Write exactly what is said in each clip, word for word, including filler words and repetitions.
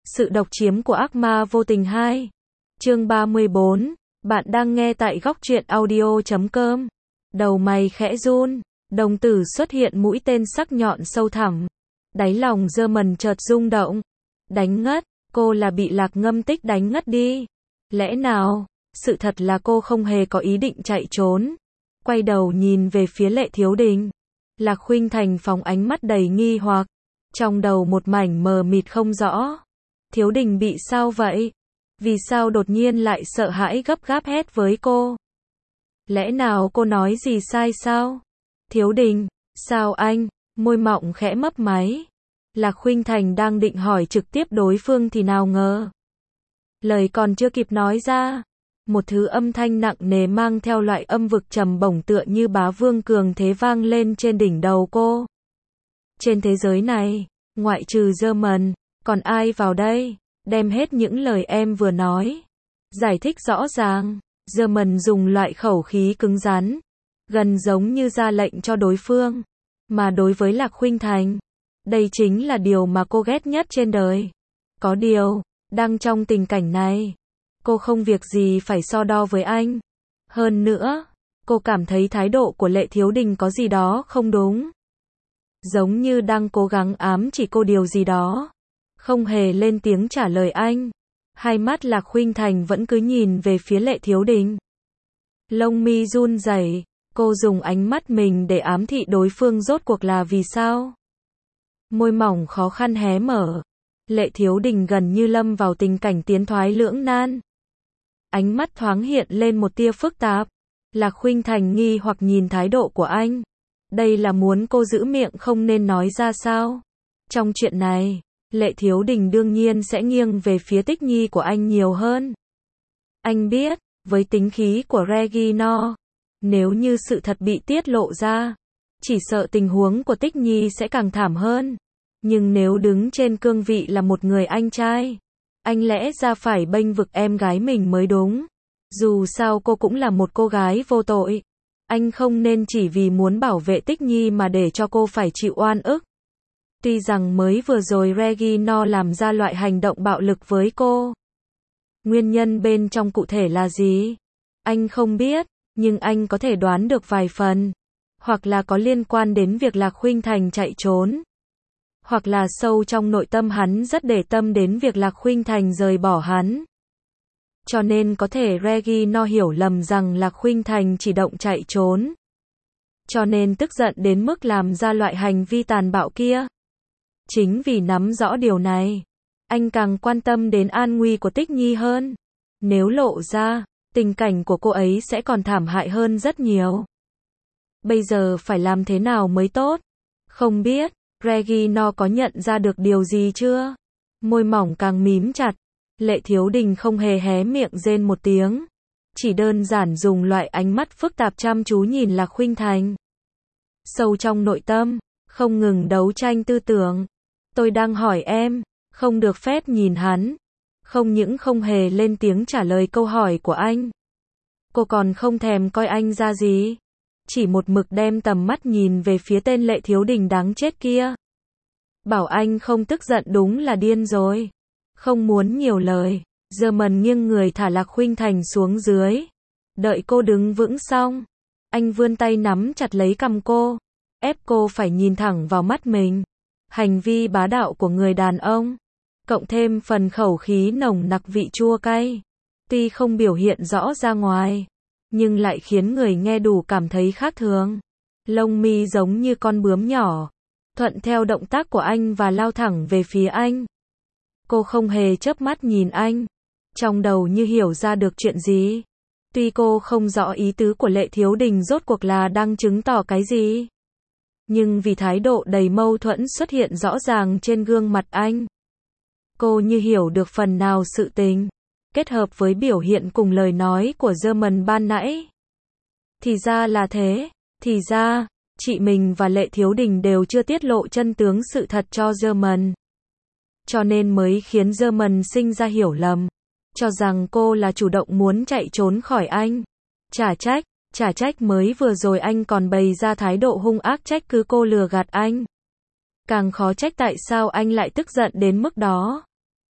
Sự độc chiếm của ác ma vô tình hai. Chương ba mươi bốn. Bạn đang nghe tại góc truyện audio chấm com. Đầu mày khẽ run, đồng tử xuất hiện mũi tên sắc nhọn sâu thẳm. Đáy lòng German chợt rung động. Đánh ngất, cô là bị Lạc Ngâm Tích đánh ngất đi. Lẽ nào, sự thật là cô không hề có ý định chạy trốn. Quay đầu nhìn về phía Lệ Thiếu Đình. Lạc Khuynh Thành phóng ánh mắt đầy nghi hoặc. Trong đầu một mảnh mờ mịt không rõ. Thiếu Đình bị sao vậy? Vì sao đột nhiên lại sợ hãi gấp gáp hét với cô? Lẽ nào cô nói gì sai sao? Thiếu Đình, sao anh? Môi mọng khẽ mấp máy. Lạc Khuynh Thành đang định hỏi trực tiếp đối phương thì nào ngờ. Lời còn chưa kịp nói ra. Một thứ âm thanh nặng nề mang theo loại âm vực trầm bổng tựa như bá vương cường thế vang lên trên đỉnh đầu cô. Trên thế giới này, ngoại trừ German, còn ai vào đây? Đem hết những lời em vừa nói. Giải thích rõ ràng. German dùng loại khẩu khí cứng rắn. Gần giống như ra lệnh cho đối phương. Mà đối với Lạc Khuynh Thành, đây chính là điều mà cô ghét nhất trên đời. Có điều, đang trong tình cảnh này, cô không việc gì phải so đo với anh. Hơn nữa, cô cảm thấy thái độ của Lệ Thiếu Đình có gì đó không đúng. Giống như đang cố gắng ám chỉ cô điều gì đó. Không hề lên tiếng trả lời anh. Hai mắt Lạc Khuynh Thành vẫn cứ nhìn về phía Lệ Thiếu Đình. Lông mi run rẩy, cô dùng ánh mắt mình để ám thị đối phương rốt cuộc là vì sao. Môi mỏng khó khăn hé mở. Lệ Thiếu Đình gần như lâm vào tình cảnh tiến thoái lưỡng nan. Ánh mắt thoáng hiện lên một tia phức tạp. Lạc Khuynh Thành nghi hoặc nhìn thái độ của anh. Đây là muốn cô giữ miệng không nên nói ra sao? Trong chuyện này, Lệ Thiếu Đình đương nhiên sẽ nghiêng về phía Tích Nhi của anh nhiều hơn. Anh biết, với tính khí của Regina, nếu như sự thật bị tiết lộ ra, chỉ sợ tình huống của Tích Nhi sẽ càng thảm hơn. Nhưng nếu đứng trên cương vị là một người anh trai, anh lẽ ra phải bênh vực em gái mình mới đúng. Dù sao cô cũng là một cô gái vô tội. Anh không nên chỉ vì muốn bảo vệ Tích Nhi mà để cho cô phải chịu oan ức. Tuy rằng mới vừa rồi Regina làm ra loại hành động bạo lực với cô. Nguyên nhân bên trong cụ thể là gì? Anh không biết, nhưng anh có thể đoán được vài phần. Hoặc là có liên quan đến việc Lạc Khuynh Thành chạy trốn. Hoặc là sâu trong nội tâm hắn rất để tâm đến việc Lạc Khuynh Thành rời bỏ hắn. Cho nên có thể Regina hiểu lầm rằng Lạc Khuynh Thành chỉ động chạy trốn. Cho nên tức giận đến mức làm ra loại hành vi tàn bạo kia. Chính vì nắm rõ điều này, anh càng quan tâm đến an nguy của Tích Nhi hơn. Nếu lộ ra, tình cảnh của cô ấy sẽ còn thảm hại hơn rất nhiều. Bây giờ phải làm thế nào mới tốt? Không biết, Regina có nhận ra được điều gì chưa? Môi mỏng càng mím chặt. Lệ Thiếu Đình không hề hé miệng rên một tiếng. Chỉ đơn giản dùng loại ánh mắt phức tạp chăm chú nhìn Lạc Khuynh Thành. Sâu trong nội tâm, không ngừng đấu tranh tư tưởng. Tôi đang hỏi em, không được phép nhìn hắn. Không những không hề lên tiếng trả lời câu hỏi của anh. Cô còn không thèm coi anh ra gì. Chỉ một mực đem tầm mắt nhìn về phía tên Lệ Thiếu Đình đáng chết kia. Bảo anh không tức giận đúng là điên rồi. Không muốn nhiều lời, German nghiêng người thả Lạc Khuynh Thành xuống dưới. Đợi cô đứng vững xong, anh vươn tay nắm chặt lấy cằm cô, ép cô phải nhìn thẳng vào mắt mình. Hành vi bá đạo của người đàn ông, cộng thêm phần khẩu khí nồng nặc vị chua cay, tuy không biểu hiện rõ ra ngoài, nhưng lại khiến người nghe đủ cảm thấy khác thường. Lông mi giống như con bướm nhỏ, thuận theo động tác của anh và lao thẳng về phía anh. Cô không hề chớp mắt nhìn anh, trong đầu như hiểu ra được chuyện gì. Tuy cô không rõ ý tứ của Lệ Thiếu Đình rốt cuộc là đang chứng tỏ cái gì, nhưng vì thái độ đầy mâu thuẫn xuất hiện rõ ràng trên gương mặt anh, cô như hiểu được phần nào sự tình, kết hợp với biểu hiện cùng lời nói của German ban nãy. Thì ra là thế, thì ra, chị mình và Lệ Thiếu Đình đều chưa tiết lộ chân tướng sự thật cho German. Cho nên mới khiến German sinh ra hiểu lầm, cho rằng cô là chủ động muốn chạy trốn khỏi anh. Chả trách, chả trách mới vừa rồi anh còn bày ra thái độ hung ác trách cứ cô lừa gạt anh. Càng khó trách tại sao anh lại tức giận đến mức đó.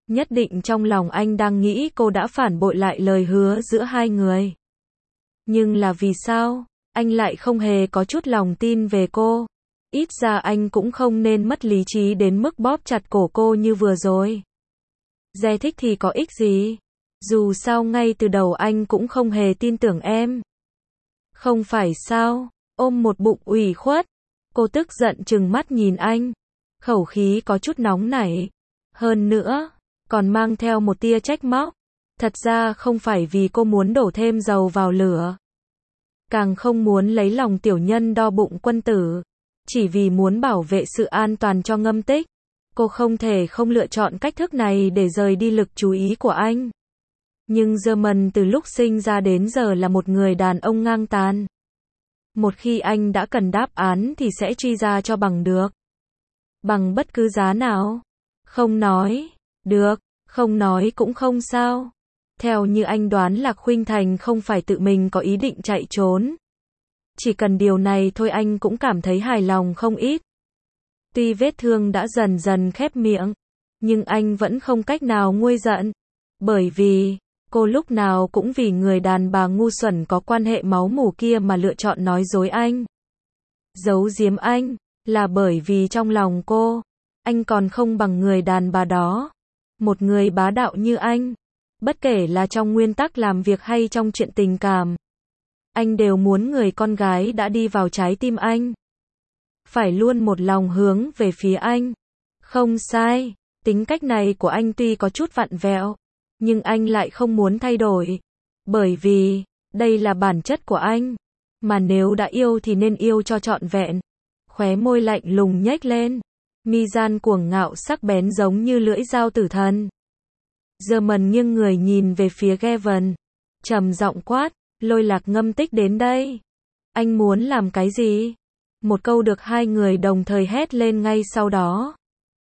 Nhất định trong lòng anh đang nghĩ cô đã phản bội lại lời hứa giữa hai người. Nhưng là vì sao, anh lại không hề có chút lòng tin về cô. Ít ra anh cũng không nên mất lý trí đến mức bóp chặt cổ cô như vừa rồi. Giải thích thì có ích gì? Dù sao ngay từ đầu anh cũng không hề tin tưởng em. Không phải sao? Ôm một bụng ủy khuất. Cô tức giận trừng mắt nhìn anh. Khẩu khí có chút nóng nảy. Hơn nữa, còn mang theo một tia trách móc. Thật ra không phải vì cô muốn đổ thêm dầu vào lửa. Càng không muốn lấy lòng tiểu nhân đo bụng quân tử. Chỉ vì muốn bảo vệ sự an toàn cho Ngâm Tích. Cô không thể không lựa chọn cách thức này để rời đi lực chú ý của anh. Nhưng German từ lúc sinh ra đến giờ là một người đàn ông ngang tàn. Một khi anh đã cần đáp án thì sẽ truy ra cho bằng được. Bằng bất cứ giá nào. Không nói. Được, không nói cũng không sao. Theo như anh đoán Lạc Khuynh Thành không phải tự mình có ý định chạy trốn. Chỉ cần điều này thôi anh cũng cảm thấy hài lòng không ít. Tuy vết thương đã dần dần khép miệng, nhưng anh vẫn không cách nào nguôi giận. Bởi vì, cô lúc nào cũng vì người đàn bà ngu xuẩn có quan hệ máu mủ kia mà lựa chọn nói dối anh. Giấu giếm anh, là bởi vì trong lòng cô, anh còn không bằng người đàn bà đó. Một người bá đạo như anh, bất kể là trong nguyên tắc làm việc hay trong chuyện tình cảm. Anh đều muốn người con gái đã đi vào trái tim anh. Phải luôn một lòng hướng về phía anh. Không sai, tính cách này của anh tuy có chút vặn vẹo, nhưng anh lại không muốn thay đổi. Bởi vì, đây là bản chất của anh. Mà nếu đã yêu thì nên yêu cho trọn vẹn. Khóe môi lạnh lùng nhếch lên. Mi gian cuồng ngạo sắc bén giống như lưỡi dao tử thần. German nghiêng người nhìn về phía Gavin. Trầm giọng quát, lôi Lạc Ngâm Tích đến đây. Anh muốn làm cái gì? Một câu được hai người đồng thời hét lên ngay sau đó.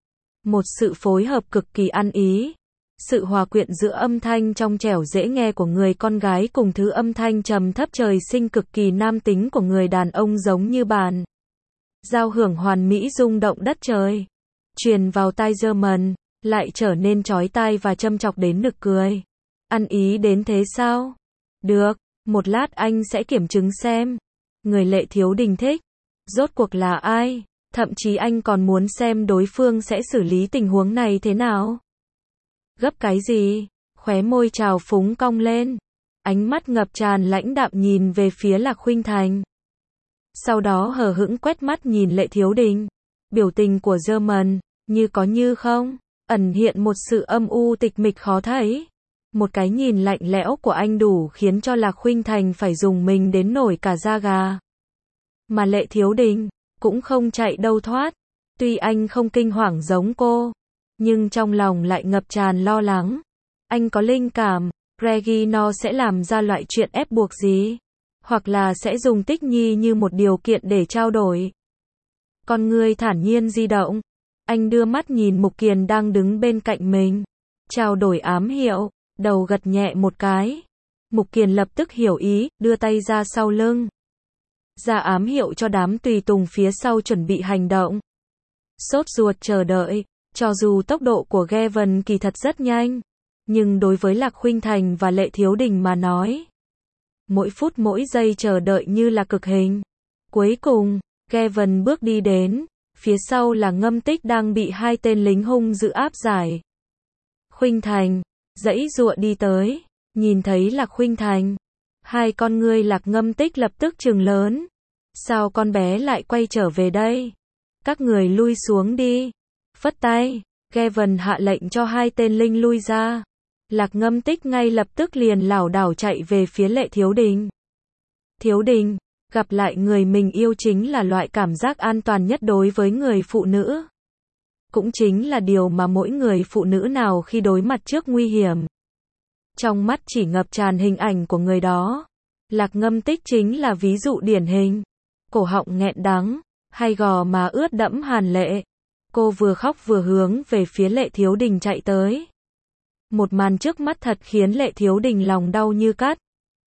Một sự phối hợp cực kỳ ăn ý. Sự hòa quyện giữa âm thanh trong trẻo dễ nghe của người con gái cùng thứ âm thanh trầm thấp trời sinh cực kỳ nam tính của người đàn ông giống như bàn. Giao hưởng hoàn mỹ rung động đất trời. Truyền vào tai German, lại trở nên chói tai và châm chọc đến nực cười. Ăn ý đến thế sao? Được, một lát anh sẽ kiểm chứng xem. Người Lệ Thiếu Đình thích. Rốt cuộc là ai? Thậm chí anh còn muốn xem đối phương sẽ xử lý tình huống này thế nào. Gấp cái gì? Khóe môi trào phúng cong lên. Ánh mắt ngập tràn lãnh đạm nhìn về phía Lạc Khuynh Thành. Sau đó hờ hững quét mắt nhìn Lệ Thiếu Đình. Biểu tình của German, như có như không, ẩn hiện một sự âm u tịch mịch khó thấy. Một cái nhìn lạnh lẽo của anh đủ khiến cho Lạc Khuynh Thành phải dùng mình đến nổi cả da gà. Mà Lệ Thiếu Đình, cũng không chạy đâu thoát. Tuy anh không kinh hoàng giống cô, nhưng trong lòng lại ngập tràn lo lắng. Anh có linh cảm, Regino sẽ làm ra loại chuyện ép buộc gì. Hoặc là sẽ dùng Tích Nhi như một điều kiện để trao đổi. Con người thản nhiên di động. Anh đưa mắt nhìn Mục Kiền đang đứng bên cạnh mình. Trao đổi ám hiệu, đầu gật nhẹ một cái. Mục Kiền lập tức hiểu ý, đưa tay ra sau lưng. Ra ám hiệu cho đám tùy tùng phía sau chuẩn bị hành động. Sốt ruột chờ đợi, cho dù tốc độ của Gavin kỳ thật rất nhanh. Nhưng đối với Lạc Khuynh Thành và Lệ Thiếu Đình mà nói, mỗi phút mỗi giây chờ đợi như là cực hình. Cuối cùng, Gavin bước đi đến, phía sau là Ngâm Tích đang bị hai tên lính hung dữ áp giải. Khuynh Thành, giãy giụa đi tới, nhìn thấy Lạc Khuynh Thành. Hai con ngươi Lạc Ngâm Tích lập tức trừng lớn. Sao con bé lại quay trở về đây? Các người lui xuống đi. Phất tay, Gavin hạ lệnh cho hai tên linh lui ra. Lạc Ngâm Tích ngay lập tức liền lảo đảo chạy về phía Lệ Thiếu Đình. Thiếu Đình, gặp lại người mình yêu chính là loại cảm giác an toàn nhất đối với người phụ nữ. Cũng chính là điều mà mỗi người phụ nữ nào khi đối mặt trước nguy hiểm. Trong mắt chỉ ngập tràn hình ảnh của người đó. Lạc Ngâm Tích chính là ví dụ điển hình. Cổ họng nghẹn đắng, hai gò má ướt đẫm hàn lệ. Cô vừa khóc vừa hướng về phía Lệ Thiếu Đình chạy tới. Một màn trước mắt thật khiến Lệ Thiếu Đình lòng đau như cắt.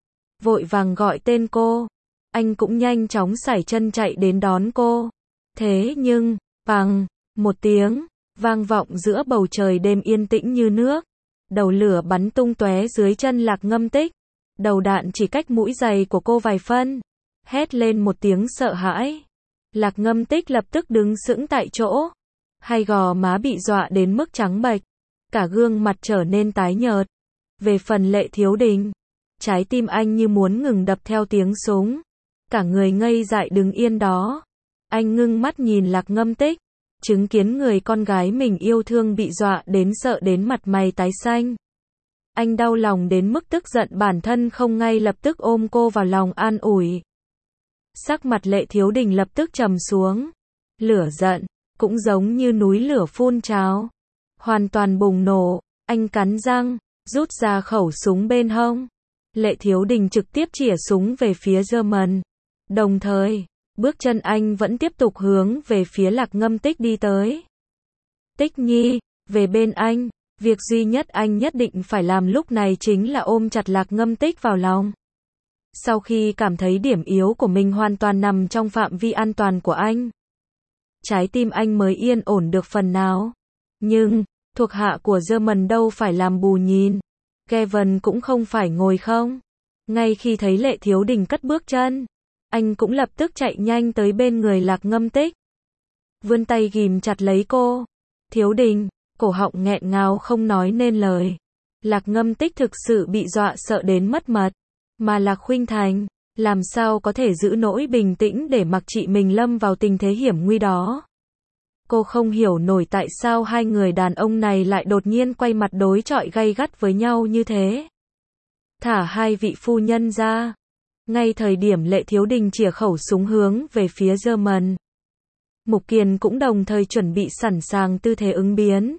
Vội vàng gọi tên cô. Anh cũng nhanh chóng sải chân chạy đến đón cô. Thế nhưng, bằng một tiếng, vang vọng giữa bầu trời đêm yên tĩnh như nước. Đầu lửa bắn tung tóe dưới chân Lạc Ngâm Tích. Đầu đạn chỉ cách mũi giày của cô vài phân. Hét lên một tiếng sợ hãi. Lạc Ngâm Tích lập tức đứng sững tại chỗ. Hai gò má bị dọa đến mức trắng bệch. Cả gương mặt trở nên tái nhợt. Về phần Lệ Thiếu Đình, trái tim anh như muốn ngừng đập theo tiếng súng. Cả người ngây dại đứng yên đó. Anh ngưng mắt nhìn Lạc Ngâm Tích. Chứng kiến người con gái mình yêu thương bị dọa đến sợ đến mặt mày tái xanh. Anh đau lòng đến mức tức giận bản thân không ngay lập tức ôm cô vào lòng an ủi. Sắc mặt Lệ Thiếu Đình lập tức trầm xuống. Lửa giận, cũng giống như núi lửa phun trào. Hoàn toàn bùng nổ, anh cắn răng, rút ra khẩu súng bên hông. Lệ Thiếu Đình trực tiếp chĩa súng về phía German. Đồng thời, bước chân anh vẫn tiếp tục hướng về phía Lạc Ngâm Tích đi tới. Tích Nhi, về bên anh, việc duy nhất anh nhất định phải làm lúc này chính là ôm chặt Lạc Ngâm Tích vào lòng. Sau khi cảm thấy điểm yếu của mình hoàn toàn nằm trong phạm vi an toàn của anh, trái tim anh mới yên ổn được phần nào. Nhưng, thuộc hạ của German đâu phải làm bù nhìn. Kevin cũng không phải ngồi không. Ngay khi thấy Lệ Thiếu Đình cất bước chân, anh cũng lập tức chạy nhanh tới bên người Lạc Ngâm Tích. Vươn tay ghìm chặt lấy cô. Thiếu Đình, cổ họng nghẹn ngào không nói nên lời. Lạc Ngâm Tích thực sự bị dọa sợ đến mất mật. Mà Lạc Khuynh Thành, làm sao có thể giữ nỗi bình tĩnh để mặc chị mình lâm vào tình thế hiểm nguy đó. Cô không hiểu nổi tại sao hai người đàn ông này lại đột nhiên quay mặt đối chọi gay gắt với nhau như thế. Thả hai vị phu nhân ra. Ngay thời điểm Lệ Thiếu Đình chĩa khẩu súng hướng về phía German, Mục Kiền cũng đồng thời chuẩn bị sẵn sàng tư thế ứng biến.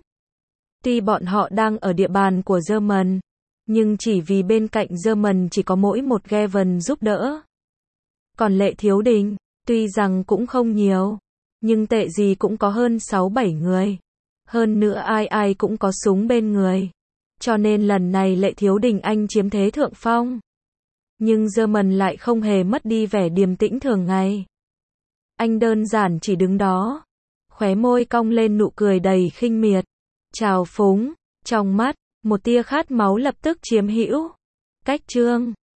Tuy bọn họ đang ở địa bàn của German, nhưng chỉ vì bên cạnh German chỉ có mỗi một Gavin giúp đỡ. Còn Lệ Thiếu Đình, tuy rằng cũng không nhiều, nhưng tệ gì cũng có hơn sáu bảy người. Hơn nữa ai ai cũng có súng bên người. Cho nên lần này Lệ Thiếu Đình anh chiếm thế thượng phong. Nhưng German lại không hề mất đi vẻ điềm tĩnh thường ngày. Anh đơn giản chỉ đứng đó, khóe môi cong lên nụ cười đầy khinh miệt, trào phúng, trong mắt, một tia khát máu lập tức chiếm hữu. Cách chương